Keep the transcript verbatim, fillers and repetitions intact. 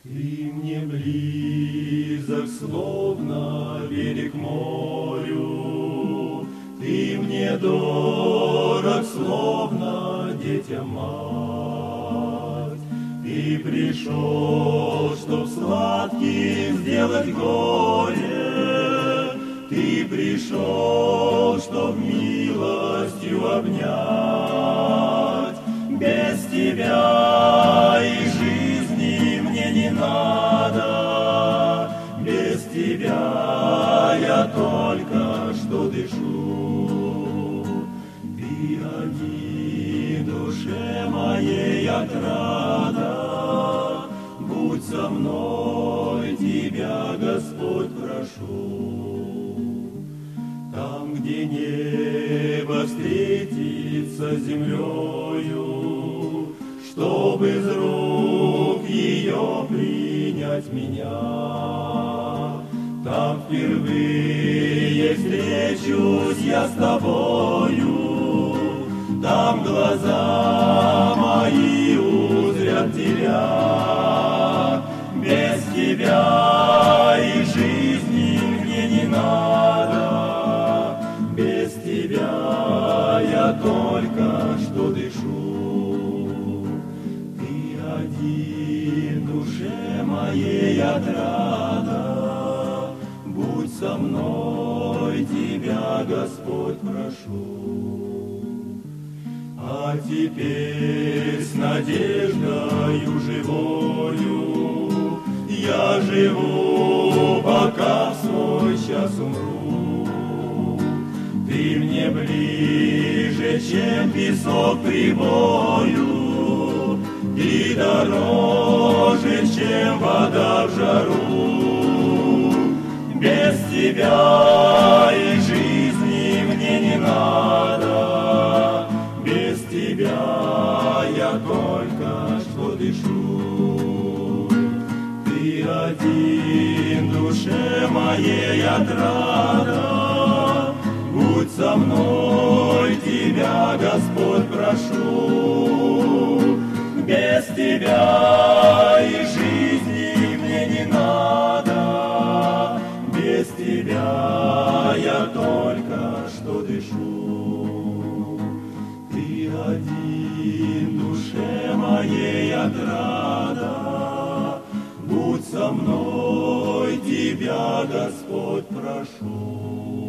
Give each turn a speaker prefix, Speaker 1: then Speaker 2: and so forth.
Speaker 1: Ты мне близок, словно берег морю, Ты мне дорог, словно детям мать. Ты пришел, чтоб сладким сделать горе, Ты пришел, чтоб милостью обнять. Без Тебя и жизни мне не надо, без Тебя я только что дышу. Ты один, душе моей отрада, будь со мной, Тебя, Господь, прошу. Там, где небо встретится с землею, чтоб из рук ее принять меня, там впервые встречусь я с Тобою, там глаза мои узрят Тебя. Без Тебя и жизни мне не надо, без Тебя я только что дышу. Ты один, душе моей отрада, будь со мной, Тебя, Господь, прошу. А теперь с надеждою живою я живу, пока в свой час умру. Ты мне ближе, чем песок прибою, Ты дороже, чем вода в жару. Без Тебя и жизни мне не надо, без Тебя я только что дышу. Ты один, душе моей отрада, будь со мной, Тебя, Господь, прошу. Без Тебя и жизни мне не надо, без Тебя я только что дышу. Ты один, душе моей отрада, будь со мной, Тебя, Господь, прошу.